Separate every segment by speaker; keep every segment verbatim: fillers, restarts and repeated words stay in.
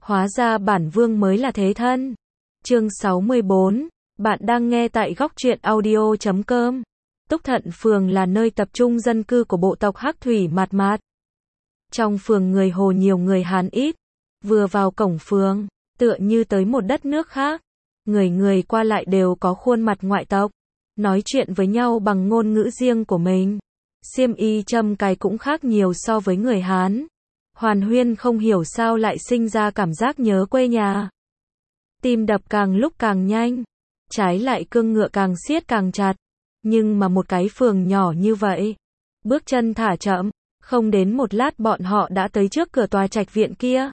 Speaker 1: Hóa ra bản vương mới là thế thân. Chương sáu mươi bốn, bạn đang nghe tại góc truyện audio chấm com. Túc Thận Phường là nơi tập trung dân cư của bộ tộc Hắc Thủy Mạt Mạt. Trong phường người Hồ nhiều người Hán ít. Vừa vào cổng phường, tựa như tới một đất nước khác. Người người qua lại đều có khuôn mặt ngoại tộc, nói chuyện với nhau bằng ngôn ngữ riêng của mình. Xiêm y châm cài cũng khác nhiều so với người Hán. Hoàn Huyên không hiểu sao lại sinh ra cảm giác nhớ quê nhà. Tim đập càng lúc càng nhanh, trái lại cương ngựa càng siết càng chặt. Nhưng mà một cái phường nhỏ như vậy, bước chân thả chậm, không đến một lát bọn họ đã tới trước cửa tòa trạch viện kia.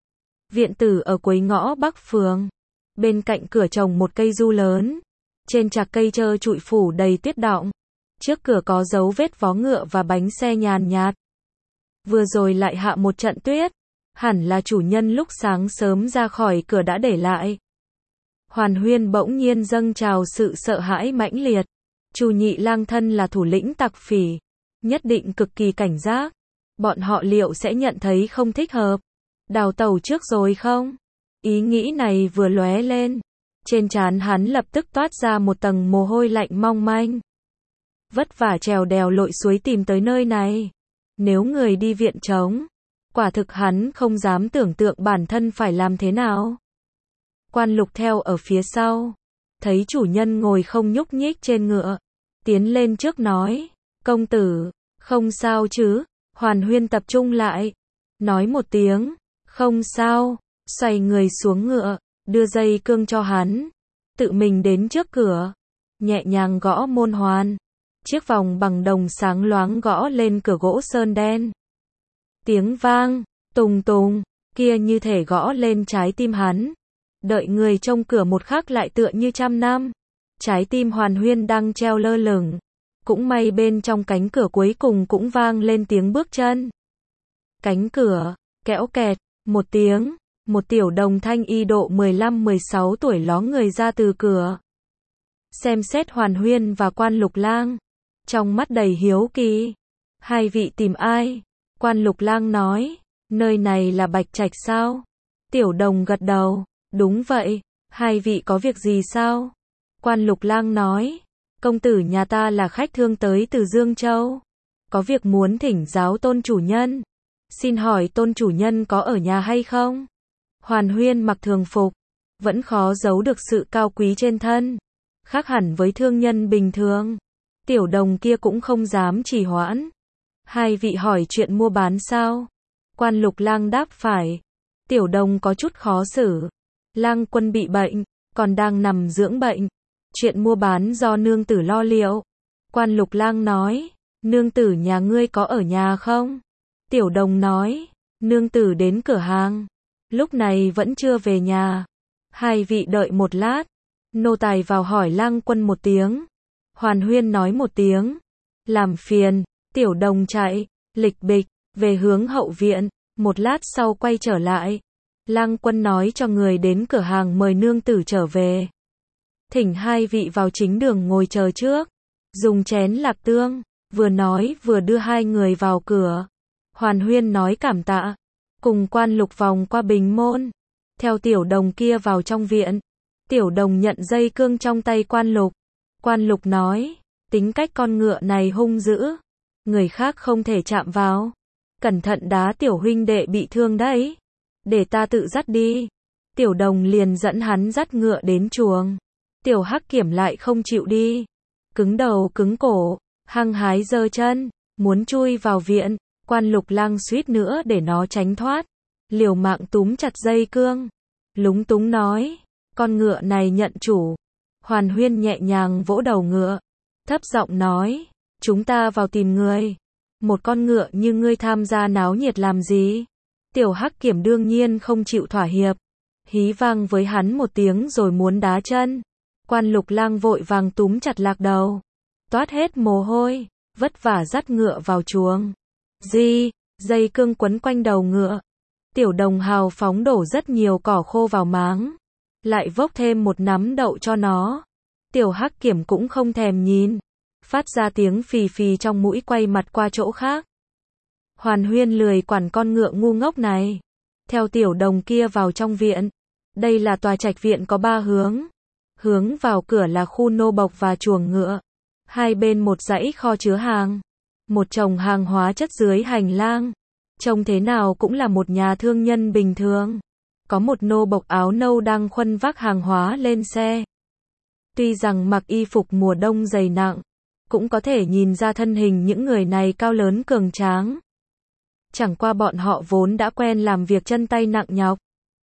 Speaker 1: Viện tử ở cuối ngõ Bắc phường, bên cạnh cửa trồng một cây du lớn, trên trạc cây trơ trụi phủ đầy tuyết đọng. Trước cửa có dấu vết vó ngựa và bánh xe nhàn nhạt. Vừa rồi lại hạ một trận tuyết, hẳn là chủ nhân lúc sáng sớm ra khỏi cửa đã để lại. Hoàn Huyên bỗng nhiên dâng trào sự sợ hãi mãnh liệt. Chu Nhị Lang thân là thủ lĩnh tặc phỉ, nhất định cực kỳ cảnh giác. Bọn họ liệu sẽ nhận thấy không thích hợp, đào tẩu trước rồi không? Ý nghĩ này vừa lóe lên, trên trán hắn lập tức toát ra một tầng mồ hôi lạnh mong manh. Vất vả trèo đèo lội suối tìm tới nơi này, nếu người đi viện trống, quả thực hắn không dám tưởng tượng bản thân phải làm thế nào. Quan Lục theo ở phía sau, thấy chủ nhân ngồi không nhúc nhích trên ngựa, tiến lên trước nói, công tử, không sao chứ? Hoàn Huyên tập trung lại, nói một tiếng, không sao, xoay người xuống ngựa, đưa dây cương cho hắn, tự mình đến trước cửa, nhẹ nhàng gõ môn hoàn. Chiếc vòng bằng đồng sáng loáng gõ lên cửa gỗ sơn đen. Tiếng vang, tùng tùng, kia như thể gõ lên trái tim hắn. Đợi người trông cửa một khắc lại tựa như trăm năm. Trái tim Hoàn Huyên đang treo lơ lửng. Cũng may bên trong cánh cửa cuối cùng cũng vang lên tiếng bước chân. Cánh cửa, kẽo kẹt, một tiếng, một tiểu đồng thanh y độ mười lăm mười sáu tuổi ló người ra từ cửa. Xem xét Hoàn Huyên và Quan Lục Lang, trong mắt đầy hiếu kỳ. Hai vị tìm ai? Quan Lục Lang nói, nơi này là Bạch Trạch sao? Tiểu đồng gật đầu, đúng vậy, hai vị có việc gì sao? Quan Lục Lang nói, công tử nhà ta là khách thương tới từ Dương Châu, có việc muốn thỉnh giáo tôn chủ nhân. Xin hỏi tôn chủ nhân có ở nhà hay không? Hoàn Huyên mặc thường phục, vẫn khó giấu được sự cao quý trên thân, khác hẳn với thương nhân bình thường. Tiểu đồng kia cũng không dám trì hoãn. Hai vị hỏi chuyện mua bán sao? Quan Lục Lang đáp phải. Tiểu đồng có chút khó xử. Lang quân bị bệnh, còn đang nằm dưỡng bệnh. Chuyện mua bán do nương tử lo liệu. Quan Lục Lang nói, nương tử nhà ngươi có ở nhà không? Tiểu đồng nói, nương tử đến cửa hàng, lúc này vẫn chưa về nhà. Hai vị đợi một lát, nô tài vào hỏi Lang quân một tiếng. Hoàn Huyên nói một tiếng, làm phiền. Tiểu đồng chạy, lịch bịch, về hướng hậu viện, một lát sau quay trở lại. Lang quân nói cho người đến cửa hàng mời nương tử trở về. Thỉnh hai vị vào chính đường ngồi chờ trước, dùng chén lạc tương, vừa nói vừa đưa hai người vào cửa. Hoàn Huyên nói cảm tạ, cùng Quan Lục vòng qua bình môn, theo tiểu đồng kia vào trong viện. Tiểu đồng nhận dây cương trong tay Quan Lục. Quan Lục nói, tính cách con ngựa này hung dữ, người khác không thể chạm vào. Cẩn thận đá tiểu huynh đệ bị thương đấy. Để ta tự dắt đi. Tiểu đồng liền dẫn hắn dắt ngựa đến chuồng. Tiểu Hắc Kiểm lại không chịu đi. Cứng đầu cứng cổ, hăng hái giơ chân, muốn chui vào viện. Quan Lục Lang suýt nữa để nó tránh thoát. Liều mạng túm chặt dây cương. Lúng túng nói, con ngựa này nhận chủ. Hoàn Huyên nhẹ nhàng vỗ đầu ngựa, thấp giọng nói, chúng ta vào tìm người. Một con ngựa như ngươi tham gia náo nhiệt làm gì? Tiểu Hắc Kiểm đương nhiên không chịu thỏa hiệp, hí vang với hắn một tiếng rồi muốn đá chân. Quan Lục Lang vội vàng túm chặt lạc đầu, toát hết mồ hôi, vất vả dắt ngựa vào chuồng. Di, dây cương quấn quanh đầu ngựa. Tiểu đồng hào phóng đổ rất nhiều cỏ khô vào máng, lại vốc thêm một nắm đậu cho nó. Tiểu Hắc Kiểm cũng không thèm nhìn, phát ra tiếng phì phì trong mũi quay mặt qua chỗ khác. Hoàn Huyên lười quản con ngựa ngu ngốc này, theo tiểu đồng kia vào trong viện. Đây là tòa trạch viện có ba hướng. Hướng vào cửa là khu nô bộc và chuồng ngựa. Hai bên một dãy kho chứa hàng. Một chồng hàng hóa chất dưới hành lang. Trông thế nào cũng là một nhà thương nhân bình thường. Có một nô bộc áo nâu đang khuân vác hàng hóa lên xe. Tuy rằng mặc y phục mùa đông dày nặng, cũng có thể nhìn ra thân hình những người này cao lớn cường tráng. Chẳng qua bọn họ vốn đã quen làm việc chân tay nặng nhọc.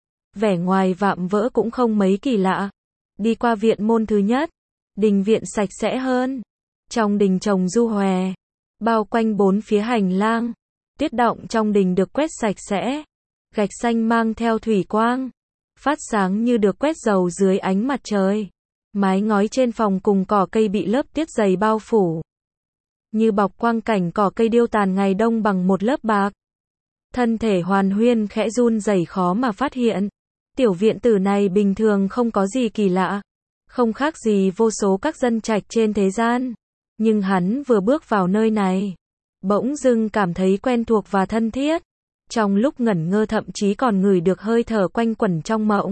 Speaker 1: Vẻ ngoài vạm vỡ cũng không mấy kỳ lạ. Đi qua viện môn thứ nhất, đình viện sạch sẽ hơn. Trong đình trồng du hòe, bao quanh bốn phía hành lang. Tuyết đọng trong đình được quét sạch sẽ. Gạch xanh mang theo thủy quang, phát sáng như được quét dầu dưới ánh mặt trời. Mái ngói trên phòng cùng cỏ cây bị lớp tiết dày bao phủ, như bọc quang cảnh cỏ cây điêu tàn ngày đông bằng một lớp bạc. Thân thể Hoàn Huyên khẽ run rẩy khó mà phát hiện. Tiểu viện tử này bình thường không có gì kỳ lạ, không khác gì vô số các dân trạch trên thế gian. Nhưng hắn vừa bước vào nơi này, bỗng dưng cảm thấy quen thuộc và thân thiết. Trong lúc ngẩn ngơ thậm chí còn ngửi được hơi thở quanh quẩn trong mộng.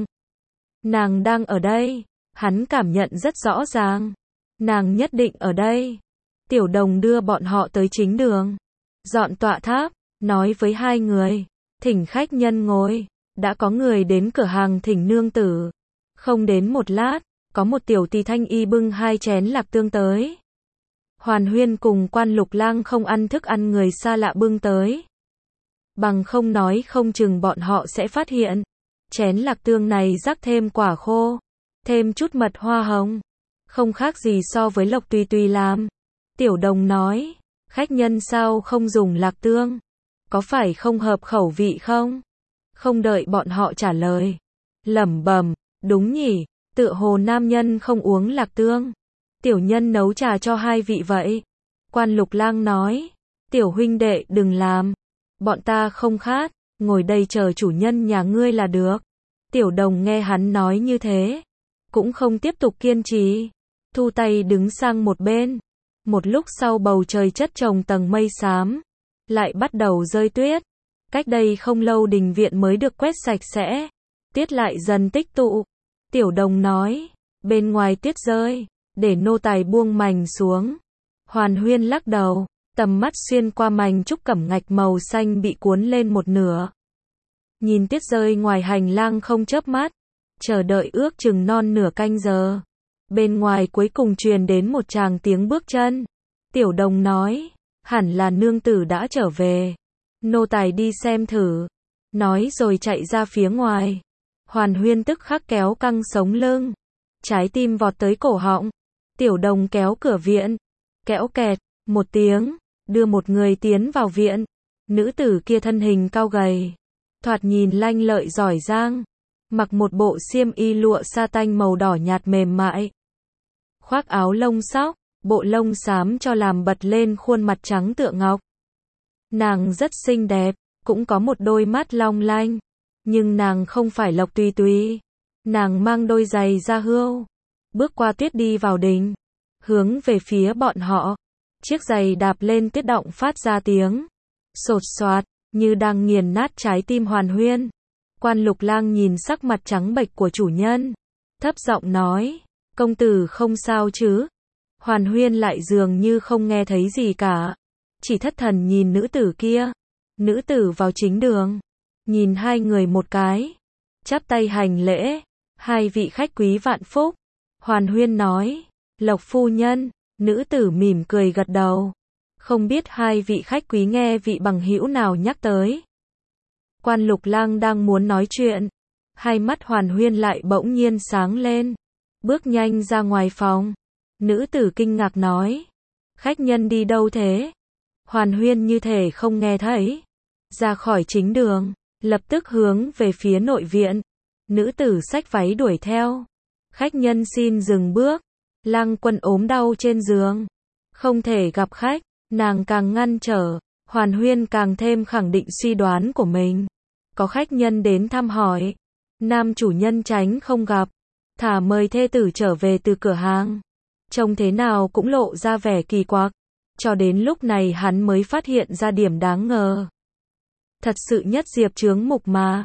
Speaker 1: Nàng đang ở đây, hắn cảm nhận rất rõ ràng. Nàng nhất định ở đây. Tiểu đồng đưa bọn họ tới chính đường, dọn tọa tháp, nói với hai người, thỉnh khách nhân ngồi. Đã có người đến cửa hàng thỉnh nương tử. Không đến một lát, có một tiểu tỳ thanh y bưng hai chén lạc tương tới. Hoàn Huyên cùng Quan Lục Lang không ăn thức ăn người xa lạ bưng tới. Bằng không nói không chừng bọn họ sẽ phát hiện. Chén lạc tương này rắc thêm quả khô, thêm chút mật hoa hồng. Không khác gì so với Lộc Tùy Tùy làm. Tiểu đồng nói, khách nhân sao không dùng lạc tương? Có phải không hợp khẩu vị không? Không đợi bọn họ trả lời, lẩm bẩm, đúng nhỉ, tựa hồ nam nhân không uống lạc tương. Tiểu nhân nấu trà cho hai vị vậy. Quan Lục Lang nói, tiểu huynh đệ đừng làm. Bọn ta không khát, ngồi đây chờ chủ nhân nhà ngươi là được. Tiểu đồng nghe hắn nói như thế, cũng không tiếp tục kiên trì, thu tay đứng sang một bên. Một lúc sau bầu trời chất chồng tầng mây xám, lại bắt đầu rơi tuyết. Cách đây không lâu đình viện mới được quét sạch sẽ, tiết lại dần tích tụ. Tiểu đồng nói, bên ngoài tuyết rơi, để nô tài buông mành xuống. Hoàn Huyên lắc đầu, tầm mắt xuyên qua mành trúc cẩm ngạch màu xanh bị cuốn lên một nửa. Nhìn tuyết rơi ngoài hành lang không chớp mắt, chờ đợi ước chừng non nửa canh giờ. Bên ngoài cuối cùng truyền đến một tràng tiếng bước chân. Tiểu đồng nói, hẳn là nương tử đã trở về. Nô tài đi xem thử. Nói rồi chạy ra phía ngoài. Hoàn Huyên tức khắc kéo căng sống lưng. Trái tim vọt tới cổ họng. Tiểu đồng kéo cửa viện. Kéo kẹt, một tiếng, đưa một người tiến vào viện. Nữ tử kia thân hình cao gầy, thoạt nhìn lanh lợi giỏi giang. Mặc một bộ xiêm y lụa sa tanh màu đỏ nhạt mềm mại. Khoác áo lông sóc, bộ lông xám cho làm bật lên khuôn mặt trắng tựa ngọc. Nàng rất xinh đẹp, cũng có một đôi mắt long lanh. Nhưng nàng không phải Lộc Tùy Tùy. Nàng mang đôi giày da hươu, bước qua tuyết đi vào đình, hướng về phía bọn họ. Chiếc giày đạp lên tuyết động phát ra tiếng sột soạt, như đang nghiền nát trái tim Hoàn Huyên. Quan Lục Lang nhìn sắc mặt trắng bệch của chủ nhân, thấp giọng nói, công tử không sao chứ? Hoàn Huyên lại dường như không nghe thấy gì cả, chỉ thất thần nhìn nữ tử kia. Nữ tử vào chính đường, nhìn hai người một cái, chắp tay hành lễ, hai vị khách quý vạn phúc. Hoàn Huyên nói, Lộc phu nhân. Nữ tử mỉm cười gật đầu. Không biết hai vị khách quý nghe vị bằng hữu nào nhắc tới. Quan Lục Lang đang muốn nói chuyện, hai mắt Hoàn Huyên lại bỗng nhiên sáng lên, bước nhanh ra ngoài phòng. Nữ tử kinh ngạc nói, khách nhân đi đâu thế? Hoàn Huyên như thể không nghe thấy, ra khỏi chính đường, lập tức hướng về phía nội viện. Nữ tử xách váy đuổi theo. Khách nhân xin dừng bước. Lang Quân ốm đau trên giường, không thể gặp khách. Nàng càng ngăn trở, Hoàn Huyên càng thêm khẳng định suy đoán của mình. Có khách nhân đến thăm hỏi, nam chủ nhân tránh không gặp, thả mời thê tử trở về từ cửa hàng. Trông thế nào cũng lộ ra vẻ kỳ quặc. Cho đến lúc này hắn mới phát hiện ra điểm đáng ngờ. Thật sự nhất diệp chướng mục mà.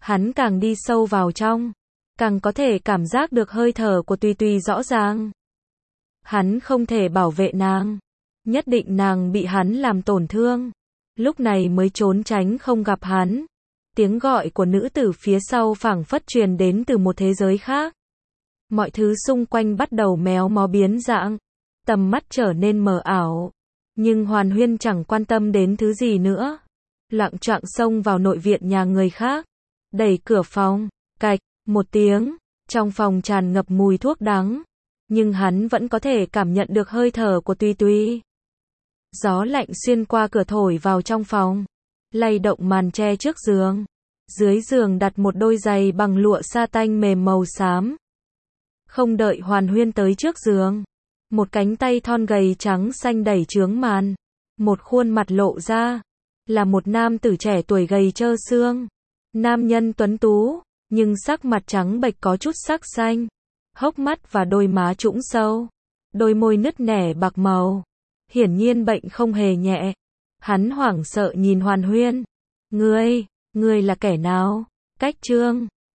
Speaker 1: Hắn càng đi sâu vào trong, càng có thể cảm giác được hơi thở của Tùy Tùy rõ ràng. Hắn không thể bảo vệ nàng, nhất định nàng bị hắn làm tổn thương, lúc này mới trốn tránh không gặp hắn. Tiếng gọi của nữ tử phía sau phảng phất truyền đến từ một thế giới khác. Mọi thứ xung quanh bắt đầu méo mó biến dạng, tầm mắt trở nên mờ ảo. Nhưng Hoàn Huyên chẳng quan tâm đến thứ gì nữa. Loạng choạng xông vào nội viện nhà người khác, đẩy cửa phòng, cạch, một tiếng, trong phòng tràn ngập mùi thuốc đắng. Nhưng hắn vẫn có thể cảm nhận được hơi thở của Tùy Tùy. Gió lạnh xuyên qua cửa thổi vào trong phòng, lay động màn tre trước giường. Dưới giường đặt một đôi giày bằng lụa sa tanh mềm màu xám. Không đợi Hoàn Huyên tới trước giường, một cánh tay thon gầy trắng xanh đẩy chướng màn. Một khuôn mặt lộ ra, là một nam tử trẻ tuổi gầy trơ xương. Nam nhân tuấn tú, nhưng sắc mặt trắng bệch có chút sắc xanh. Hốc mắt và đôi má trũng sâu, đôi môi nứt nẻ bạc màu. Hiển nhiên bệnh không hề nhẹ. Hắn hoảng sợ nhìn Hoàn Huyên. Ngươi, ngươi là kẻ nào? Cách Trương